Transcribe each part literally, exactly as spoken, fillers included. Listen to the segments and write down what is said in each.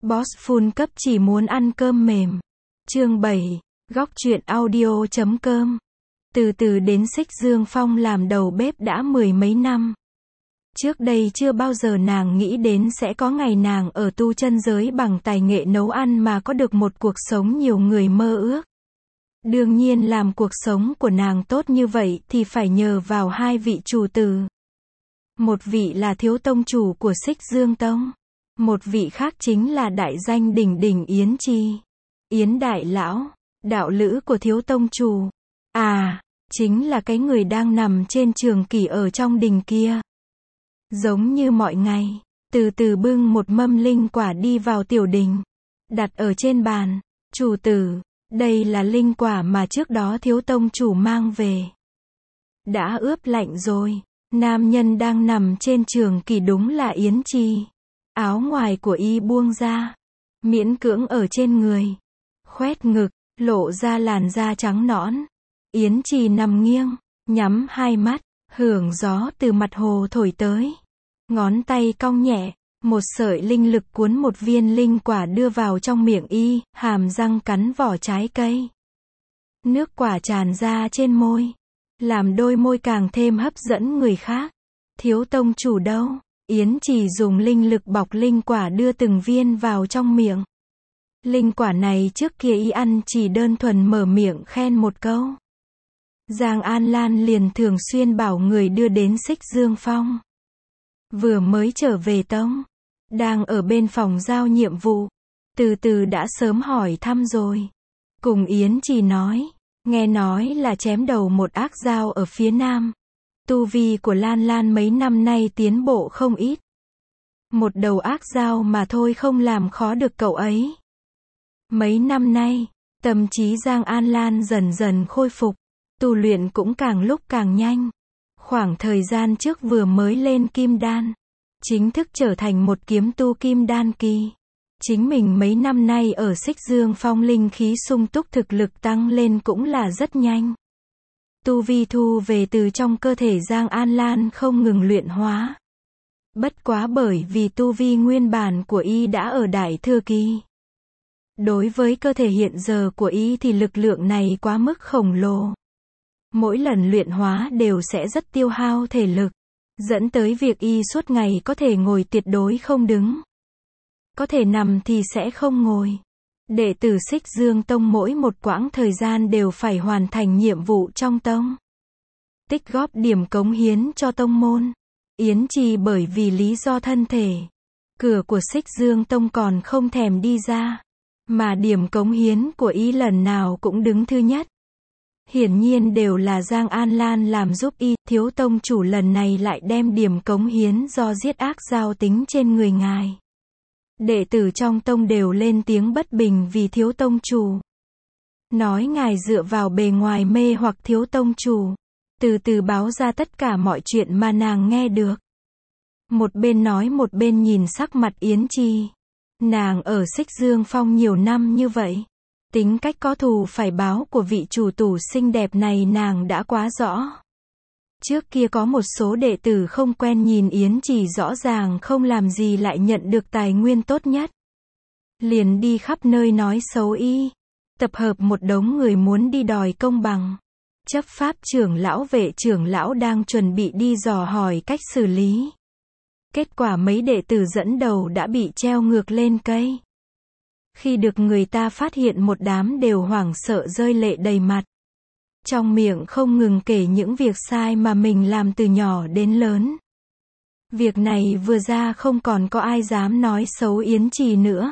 Boss Full Cấp chỉ muốn ăn cơm mềm. Chương bảy, góc truyện audio chấm com. Từ từ đến Xích Dương Phong làm đầu bếp đã mười mấy năm. Trước đây chưa bao giờ nàng nghĩ đến sẽ có ngày nàng ở tu chân giới bằng tài nghệ nấu ăn mà có được một cuộc sống nhiều người mơ ước. Đương nhiên làm cuộc sống của nàng tốt như vậy thì phải nhờ vào hai vị chủ tử. Một vị là thiếu tông chủ của Xích Dương Tông. Một vị khác chính là đại danh đỉnh đỉnh Yến Chi. Yến Đại Lão, đạo lữ của thiếu tông chủ. À, chính là cái người đang nằm trên trường kỷ ở trong đình kia. Giống như mọi ngày, từ từ bưng một mâm linh quả đi vào tiểu đình. Đặt ở trên bàn. Chủ tử, đây là linh quả mà trước đó thiếu tông chủ mang về. Đã ướp lạnh rồi. Nam nhân đang nằm trên trường kỷ đúng là Yến Chi. Áo ngoài của y buông ra, miễn cưỡng ở trên người, khoét ngực, lộ ra làn da trắng nõn. Yến Chi nằm nghiêng, nhắm hai mắt, hưởng gió từ mặt hồ thổi tới. Ngón tay cong nhẹ, một sợi linh lực cuốn một viên linh quả đưa vào trong miệng y, hàm răng cắn vỏ trái cây. Nước quả tràn ra trên môi, làm đôi môi càng thêm hấp dẫn người khác. Thiếu tông chủ đâu? Yến chỉ dùng linh lực bọc linh quả đưa từng viên vào trong miệng. Linh quả này trước kia y ăn chỉ đơn thuần mở miệng khen một câu. Giang An Lan liền thường xuyên bảo người đưa đến Xích Dương Phong. Vừa mới trở về tông, đang ở bên phòng giao nhiệm vụ, từ từ đã sớm hỏi thăm rồi. Cùng Yến chỉ nói, nghe nói là chém đầu một ác dao ở phía nam. Tu vi của Lan Lan mấy năm nay tiến bộ không ít. Một đầu ác dao mà thôi không làm khó được cậu ấy. Mấy năm nay, tâm trí Giang An Lan dần dần khôi phục, tu luyện cũng càng lúc càng nhanh. Khoảng thời gian trước vừa mới lên kim đan, chính thức trở thành một kiếm tu kim đan kỳ. Chính mình mấy năm nay ở Xích Dương Phong linh khí sung túc, thực lực tăng lên cũng là rất nhanh. Tu vi thu về từ trong cơ thể Giang An Lan không ngừng luyện hóa. Bất quá bởi vì tu vi nguyên bản của y đã ở đại thừa kỳ. Đối với cơ thể hiện giờ của y thì lực lượng này quá mức khổng lồ. Mỗi lần luyện hóa đều sẽ rất tiêu hao thể lực, dẫn tới việc y suốt ngày có thể ngồi tuyệt đối không đứng. Có thể nằm thì sẽ không ngồi. Đệ tử Xích Dương Tông mỗi một quãng thời gian đều phải hoàn thành nhiệm vụ trong tông. Tích góp điểm cống hiến cho tông môn. Yến Chi bởi vì lý do thân thể, cửa của Xích Dương Tông còn không thèm đi ra. Mà điểm cống hiến của y lần nào cũng đứng thứ nhất. Hiển nhiên đều là Giang An Lan làm giúp y. Thiếu tông chủ lần này lại đem điểm cống hiến do giết ác dao tính trên người ngài. Đệ tử trong tông đều lên tiếng bất bình vì thiếu tông chủ. Nói ngài dựa vào bề ngoài mê hoặc thiếu tông chủ. Từ từ báo ra tất cả mọi chuyện mà nàng nghe được. Một bên nói một bên nhìn sắc mặt Yến Chi. Nàng ở Xích Dương Phong nhiều năm như vậy. Tính cách có thù phải báo của vị chủ tủ xinh đẹp này nàng đã quá rõ. Trước kia có một số đệ tử không quen nhìn Yến Chỉ rõ ràng không làm gì lại nhận được tài nguyên tốt nhất. Liền đi khắp nơi nói xấu y. Tập hợp một đống người muốn đi đòi công bằng. Chấp pháp trưởng lão vệ trưởng lão đang chuẩn bị đi dò hỏi cách xử lý. Kết quả mấy đệ tử dẫn đầu đã bị treo ngược lên cây. Khi được người ta phát hiện một đám đều hoảng sợ rơi lệ đầy mặt. Trong miệng không ngừng kể những việc sai mà mình làm từ nhỏ đến lớn. Việc này vừa ra không còn có ai dám nói xấu Yến Trì nữa.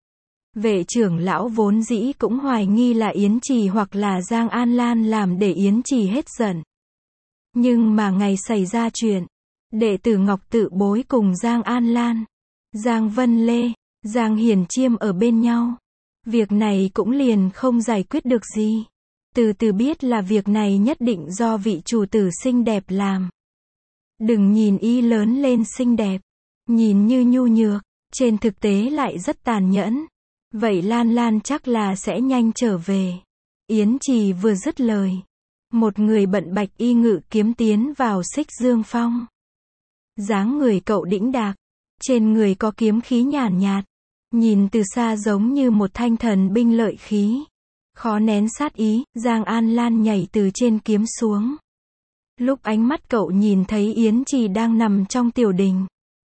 Vệ trưởng lão vốn dĩ cũng hoài nghi là Yến Trì hoặc là Giang An Lan làm để Yến Trì hết giận. Nhưng mà ngày xảy ra chuyện, đệ tử Ngọc Tự Bối cùng Giang An Lan, Giang Vân Lê, Giang Hiền Chiêm ở bên nhau. Việc này cũng liền không giải quyết được gì. Từ từ biết là việc này nhất định do vị chủ tử xinh đẹp làm. Đừng nhìn y lớn lên xinh đẹp, nhìn như nhu nhược, trên thực tế lại rất tàn nhẫn. Vậy Lan Lan chắc là sẽ nhanh trở về. Yến Trì vừa dứt lời, một người bận bạch y ngự kiếm tiến vào Xích Dương Phong. Dáng người cậu đĩnh đạc, trên người có kiếm khí nhàn nhạt, Nhìn từ xa giống như một thanh thần binh lợi khí. Khó nén sát ý, Giang An Lan nhảy từ trên kiếm xuống. Lúc ánh mắt cậu nhìn thấy Yến Trì đang nằm trong tiểu đình.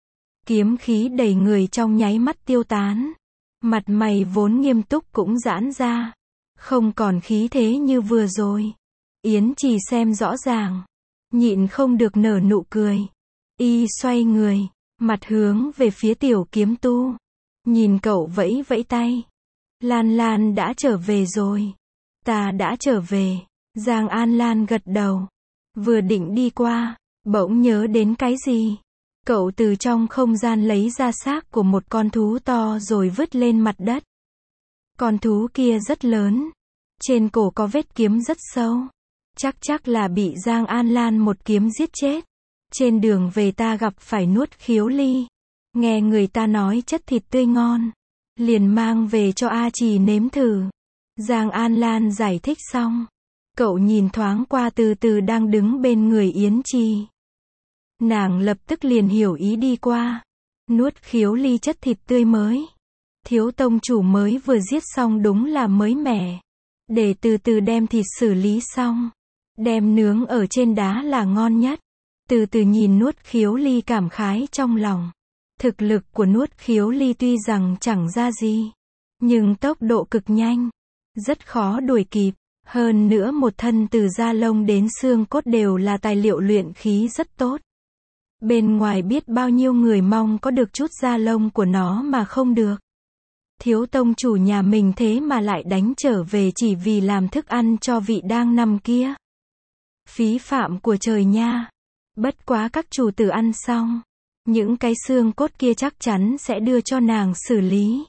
Kiếm khí đầy người trong nháy mắt tiêu tán. Mặt mày vốn nghiêm túc cũng giãn ra. Không còn khí thế như vừa rồi. Yến Trì xem rõ ràng. Nhịn không được nở nụ cười. Y xoay người, mặt hướng về phía tiểu kiếm tu. Nhìn cậu vẫy vẫy tay. Lan Lan đã trở về rồi. Ta đã trở về. Giang An Lan gật đầu. Vừa định đi qua, bỗng nhớ đến cái gì. Cậu từ trong không gian lấy ra xác của một con thú to rồi vứt lên mặt đất. Con thú kia rất lớn. Trên cổ có vết kiếm rất sâu. Chắc chắc là bị Giang An Lan một kiếm giết chết. Trên đường về ta gặp phải Nuốt Khiếu Ly. Nghe người ta nói chất thịt tươi ngon. Liền mang về cho A Trì nếm thử. Giang An Lan giải thích xong. Cậu nhìn thoáng qua từ từ đang đứng bên người Yến Trì. Nàng lập tức liền hiểu ý đi qua. Nuốt Khiếu Ly chất thịt tươi mới. Thiếu tông chủ mới vừa giết xong đúng là mới mẻ. Để từ từ đem thịt xử lý xong. Đem nướng ở trên đá là ngon nhất. Từ từ nhìn Nuốt Khiếu Ly cảm khái trong lòng. Thực lực của Nuốt Khiếu Ly tuy rằng chẳng ra gì. Nhưng tốc độ cực nhanh. Rất khó đuổi kịp. Hơn nữa một thân từ da lông đến xương cốt đều là tài liệu luyện khí rất tốt. Bên ngoài biết bao nhiêu người mong có được chút da lông của nó mà không được. Thiếu tông chủ nhà mình thế mà lại đánh trở về chỉ vì làm thức ăn cho vị đang nằm kia. Phí phạm của trời nha. Bất quá các chủ tử ăn xong. Những cái xương cốt kia chắc chắn sẽ đưa cho nàng xử lý.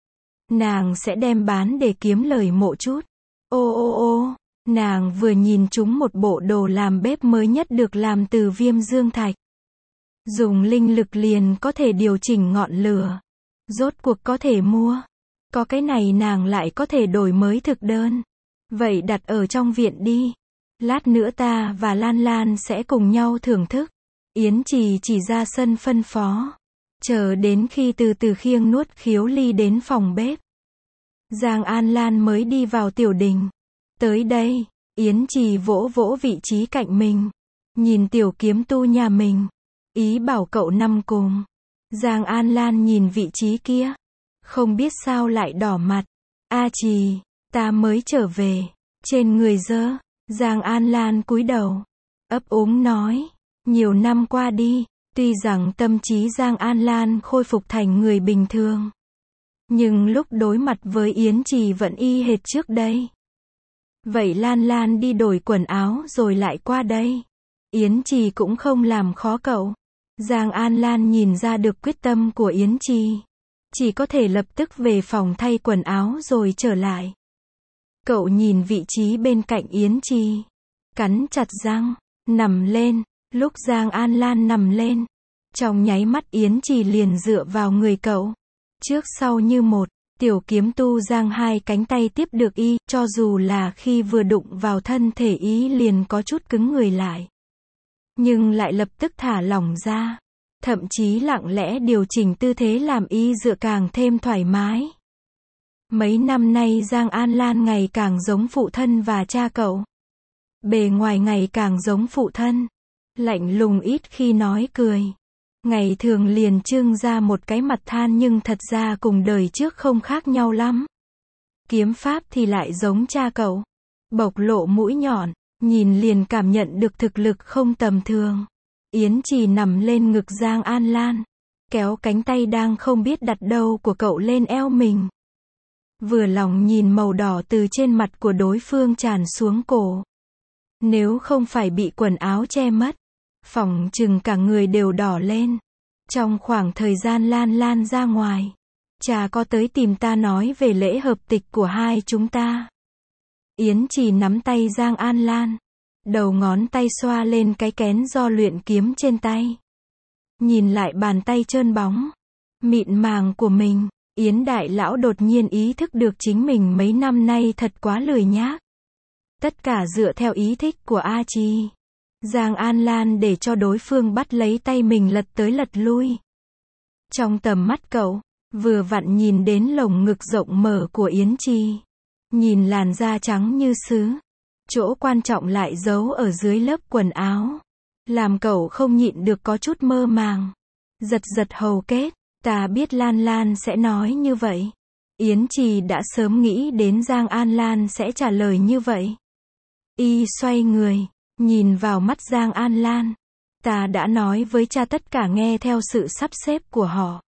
Nàng sẽ đem bán để kiếm lời mộ chút. Ô ô ô, nàng vừa nhìn chúng một bộ đồ làm bếp mới nhất được làm từ viêm dương thạch. Dùng linh lực liền có thể điều chỉnh ngọn lửa. Rốt cuộc có thể mua. Có cái này nàng lại có thể đổi mới thực đơn. Vậy đặt ở trong viện đi. Lát nữa ta và Lan Lan sẽ cùng nhau thưởng thức. Yến Trì chỉ ra sân phân phó. Chờ đến khi từ từ khiêng Nuốt Khiếu Ly đến phòng bếp. Giang An Lan mới đi vào tiểu đình. Tới đây, Yến Trì vỗ vỗ vị trí cạnh mình. Nhìn tiểu kiếm tu nhà mình. Ý bảo cậu nằm cùng. Giang An Lan nhìn vị trí kia. Không biết sao lại đỏ mặt. A Trì, ta mới trở về. Trên người dơ. Giang An Lan cúi đầu. Ấp úng nói. Nhiều năm qua đi. Tuy rằng tâm trí Giang An Lan khôi phục thành người bình thường. Nhưng lúc đối mặt với Yến Trì vẫn y hệt trước đây. Vậy Lan Lan đi đổi quần áo rồi lại qua đây. Yến Trì cũng không làm khó cậu. Giang An Lan nhìn ra được quyết tâm của Yến Trì. Chỉ có thể lập tức về phòng thay quần áo rồi trở lại. Cậu nhìn vị trí bên cạnh Yến Trì. Cắn chặt răng. Nằm lên. Lúc Giang An Lan nằm lên. Trong nháy mắt Yến Trì liền dựa vào người cậu. Trước sau như một. Tiểu kiếm tu giang hai cánh tay tiếp được y. Cho dù là khi vừa đụng vào thân thể y liền có chút cứng người lại. Nhưng lại lập tức thả lỏng ra. Thậm chí lặng lẽ điều chỉnh tư thế làm y dựa càng thêm thoải mái. Mấy năm nay Giang An Lan ngày càng giống phụ thân và cha cậu. Bề ngoài ngày càng giống phụ thân. Lạnh lùng ít khi nói cười. Ngày thường liền trưng ra một cái mặt than nhưng thật ra cùng đời trước không khác nhau lắm. Kiếm pháp thì lại giống cha cậu. Bộc lộ mũi nhọn. Nhìn liền cảm nhận được thực lực không tầm thường. Yến Trì nằm lên ngực Giang An Lan. Kéo cánh tay đang không biết đặt đâu của cậu lên eo mình. Vừa lòng nhìn màu đỏ từ trên mặt của đối phương tràn xuống cổ. Nếu không phải bị quần áo che mất. Phỏng chừng cả người đều đỏ lên. Trong khoảng thời gian Lan Lan ra ngoài. Cha có tới tìm ta nói về lễ hợp tịch của hai chúng ta. Yến Trì nắm tay Giang An Lan. Đầu ngón tay xoa lên cái kén do luyện kiếm trên tay. Nhìn lại bàn tay trơn bóng. Mịn màng của mình. Yến đại lão đột nhiên ý thức được chính mình mấy năm nay thật quá lười nhác. Tất cả dựa theo ý thích của A Trì. Giang An Lan để cho đối phương bắt lấy tay mình lật tới lật lui. Trong tầm mắt cậu, Vừa vặn nhìn đến lồng ngực rộng mở của Yến Trì. Nhìn làn da trắng như sứ. Chỗ quan trọng lại giấu ở dưới lớp quần áo. Làm cậu không nhịn được có chút mơ màng. Giật giật hầu kết. Ta biết Lan Lan sẽ nói như vậy. Yến Trì đã sớm nghĩ đến Giang An Lan sẽ trả lời như vậy. Y xoay người, nhìn vào mắt Giang An Lan. Ta đã nói với cha tất cả nghe theo sự sắp xếp của họ.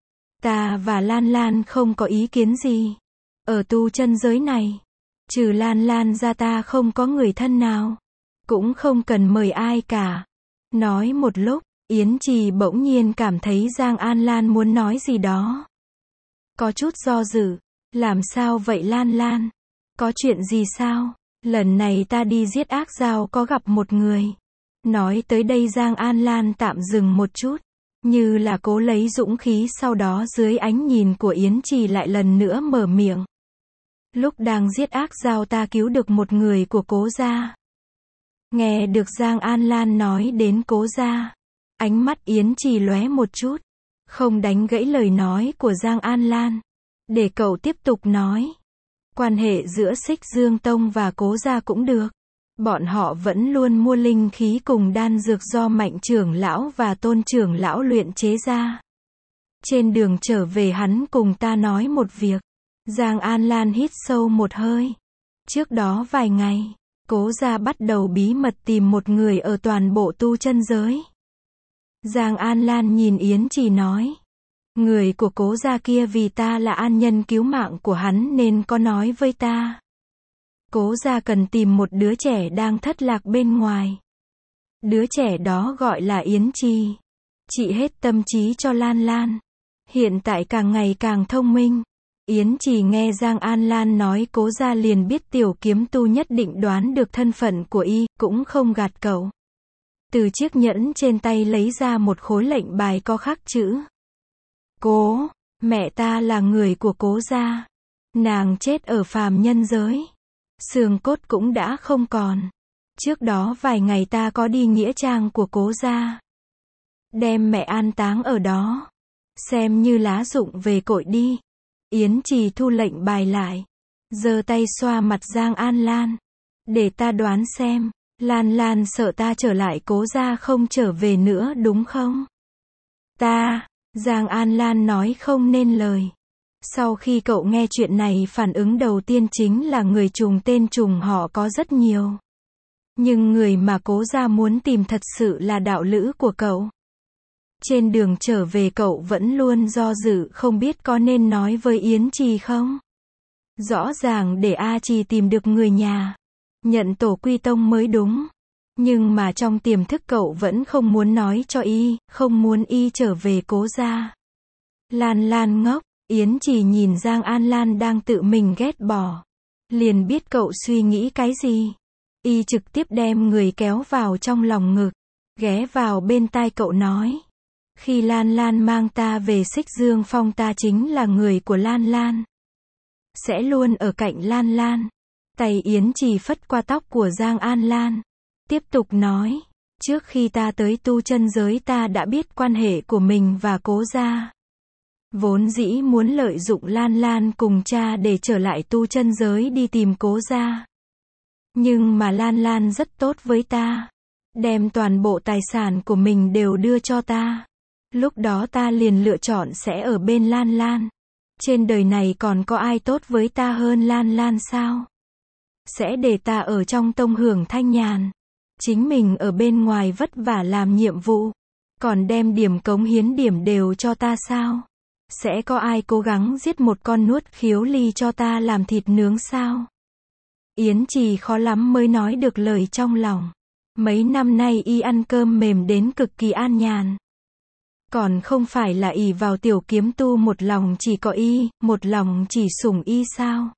Ta và Lan Lan không có ý kiến gì. Ở tu chân giới này, trừ Lan Lan ra ta không có người thân nào. Cũng không cần mời ai cả. Nói một lúc, Yến Trì bỗng nhiên cảm thấy Giang An Lan muốn nói gì đó. Có chút do dự. Làm sao vậy Lan Lan? Có chuyện gì sao? Lần này ta đi giết ác dao có gặp một người. Nói tới đây Giang An Lan tạm dừng một chút. Như là cố lấy dũng khí, sau đó dưới ánh nhìn của Yến Trì lại lần nữa mở miệng. Lúc đang giết ác dao ta cứu được một người của Cố gia. Nghe được Giang An Lan nói đến Cố gia. Ánh mắt Yến Trì lóe một chút. Không đánh gãy lời nói của Giang An Lan. Để cậu tiếp tục nói. Quan hệ giữa Xích Dương Tông và Cố gia cũng được. Bọn họ vẫn luôn mua linh khí cùng đan dược do Mạnh trưởng lão và Tôn trưởng lão luyện chế ra. Trên đường trở về hắn cùng ta nói một việc. Giang An Lan hít sâu một hơi. Trước đó vài ngày, Cố gia bắt đầu bí mật tìm một người ở toàn bộ tu chân giới. Giang An Lan nhìn Yến Trì nói. Người của Cố gia kia vì ta là an nhân cứu mạng của hắn nên có nói với ta. Cố gia cần tìm một đứa trẻ đang thất lạc bên ngoài. Đứa trẻ đó gọi là Yến Trì. Chị hết tâm trí cho Lan Lan. Hiện tại càng ngày càng thông minh. Yến Trì nghe Giang An Lan nói Cố gia liền biết tiểu kiếm tu nhất định đoán được thân phận của y, cũng không gạt cậu. Từ chiếc nhẫn trên tay lấy ra một khối lệnh bài có khắc chữ. Cố, mẹ ta là người của Cố gia. Nàng chết ở phàm nhân giới. Xương cốt cũng đã không còn. Trước đó vài ngày ta có đi nghĩa trang của Cố gia. Đem mẹ an táng ở đó. Xem như lá dụng về cội đi. Yến Trì thu lệnh bài lại. Giơ tay xoa mặt Giang An Lan. Để ta đoán xem. Lan Lan sợ ta trở lại Cố gia không trở về nữa đúng không? Ta, Giang An Lan nói không nên lời. Sau khi cậu nghe chuyện này phản ứng đầu tiên chính là người trùng tên trùng họ có rất nhiều. Nhưng người mà Cố gia muốn tìm thật sự là đạo lữ của cậu. Trên đường trở về cậu vẫn luôn do dự không biết có nên nói với Yến Trì không? Rõ ràng để A Trì tìm được người nhà. Nhận tổ quy tông mới đúng. Nhưng mà trong tiềm thức cậu vẫn không muốn nói cho y, không muốn y trở về Cố gia. Lan Lan ngốc, Yến Trì nhìn Giang An Lan đang tự mình ghét bỏ. Liền biết cậu suy nghĩ cái gì. Y trực tiếp đem người kéo vào trong lòng ngực. Ghé vào bên tai cậu nói. Khi Lan Lan mang ta về Xích Dương Phong ta chính là người của Lan Lan. Sẽ luôn ở cạnh Lan Lan. Tay Yến Trì phất qua tóc của Giang An Lan. Tiếp tục nói. Trước khi ta tới tu chân giới ta đã biết quan hệ của mình và Cố gia. Vốn dĩ muốn lợi dụng Lan Lan cùng cha để trở lại tu chân giới đi tìm Cố gia. Nhưng mà Lan Lan rất tốt với ta. Đem toàn bộ tài sản của mình đều đưa cho ta. Lúc đó ta liền lựa chọn sẽ ở bên Lan Lan. Trên đời này còn có ai tốt với ta hơn Lan Lan sao? Sẽ để ta ở trong tông hưởng thanh nhàn. Chính mình ở bên ngoài vất vả làm nhiệm vụ. Còn đem điểm cống hiến điểm đều cho ta sao? Sẽ có ai cố gắng giết một con nuốt khiếu ly cho ta làm thịt nướng sao? Yến Trì khó lắm mới nói được lời trong lòng. Mấy năm nay y ăn cơm mềm đến cực kỳ an nhàn. Còn không phải là ỷ vào tiểu kiếm tu một lòng chỉ có y, một lòng chỉ sủng y sao?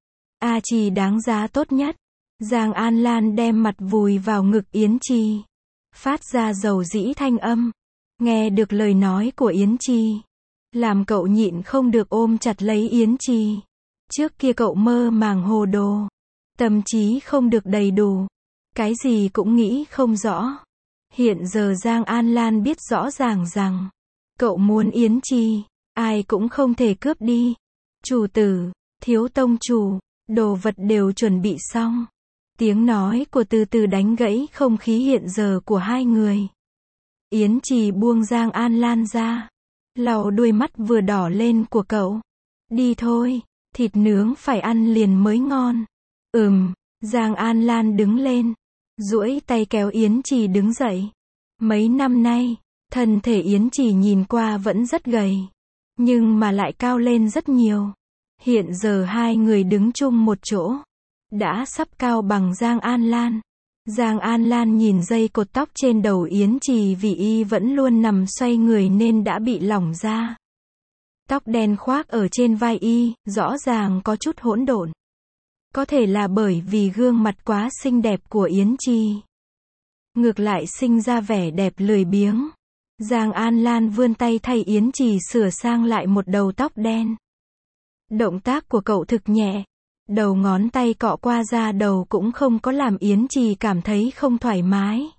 A Trì đáng giá tốt nhất. Giang An Lan đem mặt vùi vào ngực Yến Trì. Phát ra dầu dĩ thanh âm. Nghe được lời nói của Yến Trì. Làm cậu nhịn không được ôm chặt lấy Yến Trì. Trước kia cậu mơ màng hồ đồ. Tâm trí không được đầy đủ. Cái gì cũng nghĩ không rõ. Hiện giờ Giang An Lan biết rõ ràng rằng. Cậu muốn Yến Trì. ai cũng không thể cướp đi. Chủ tử, thiếu tông chủ, đồ vật đều chuẩn bị xong. Tiếng nói của Từ Từ đánh gãy không khí hiện giờ của hai người. Yến Trì buông Giang An Lan ra, lau đuôi mắt vừa đỏ lên của cậu. Đi thôi, thịt nướng phải ăn liền mới ngon. Ừm, Giang An Lan đứng lên, duỗi tay kéo Yến Trì đứng dậy. Mấy năm nay, thân thể Yến Trì nhìn qua vẫn rất gầy, nhưng mà lại cao lên rất nhiều. Hiện giờ hai người đứng chung một chỗ, đã sắp cao bằng Giang An Lan. Giang An Lan nhìn dây cột tóc trên đầu Yến Trì vì y vẫn luôn nằm xoay người nên đã bị lỏng ra. Tóc đen khoác ở trên vai y, rõ ràng có chút hỗn độn. Có thể là bởi vì gương mặt quá xinh đẹp của Yến Trì, ngược lại sinh ra vẻ đẹp lười biếng. Giang An Lan vươn tay thay Yến Trì sửa sang lại một đầu tóc đen. Động tác của cậu thực nhẹ, đầu ngón tay cọ qua da đầu cũng không có làm Yến Trì cảm thấy không thoải mái.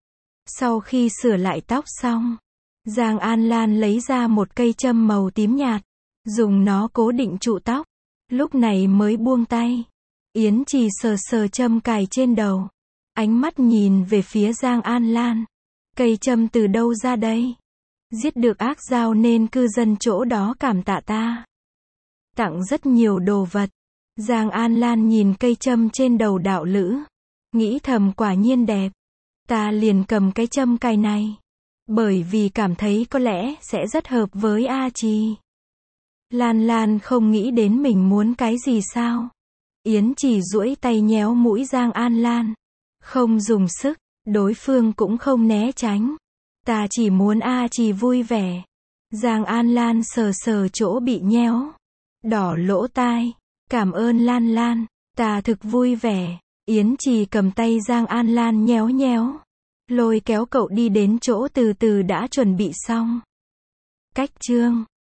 Sau khi sửa lại tóc xong, Giang An Lan lấy ra một cây châm màu tím nhạt, dùng nó cố định trụ tóc, lúc này mới buông tay. Yến Trì sờ sờ châm cài trên đầu, ánh mắt nhìn về phía Giang An Lan. Cây châm từ đâu ra đây? Giết được ác dao nên cư dân chỗ đó cảm tạ ta, tặng rất nhiều đồ vật. Giang An Lan nhìn cây châm trên đầu đạo lữ, nghĩ thầm quả nhiên đẹp. Ta liền cầm cái châm cài này, bởi vì cảm thấy có lẽ sẽ rất hợp với A Trì. Lan Lan không nghĩ đến mình muốn cái gì sao? Yến Trì duỗi tay nhéo mũi Giang An Lan, không dùng sức, đối phương cũng không né tránh. Ta chỉ muốn A Trì vui vẻ. Giang An Lan sờ sờ chỗ bị nhéo, đỏ lỗ tai. Cảm ơn Lan Lan, ta thực vui vẻ. Yến Trì cầm tay Giang An Lan nhéo nhéo, lôi kéo cậu đi đến chỗ Từ Từ đã chuẩn bị xong. Cách chương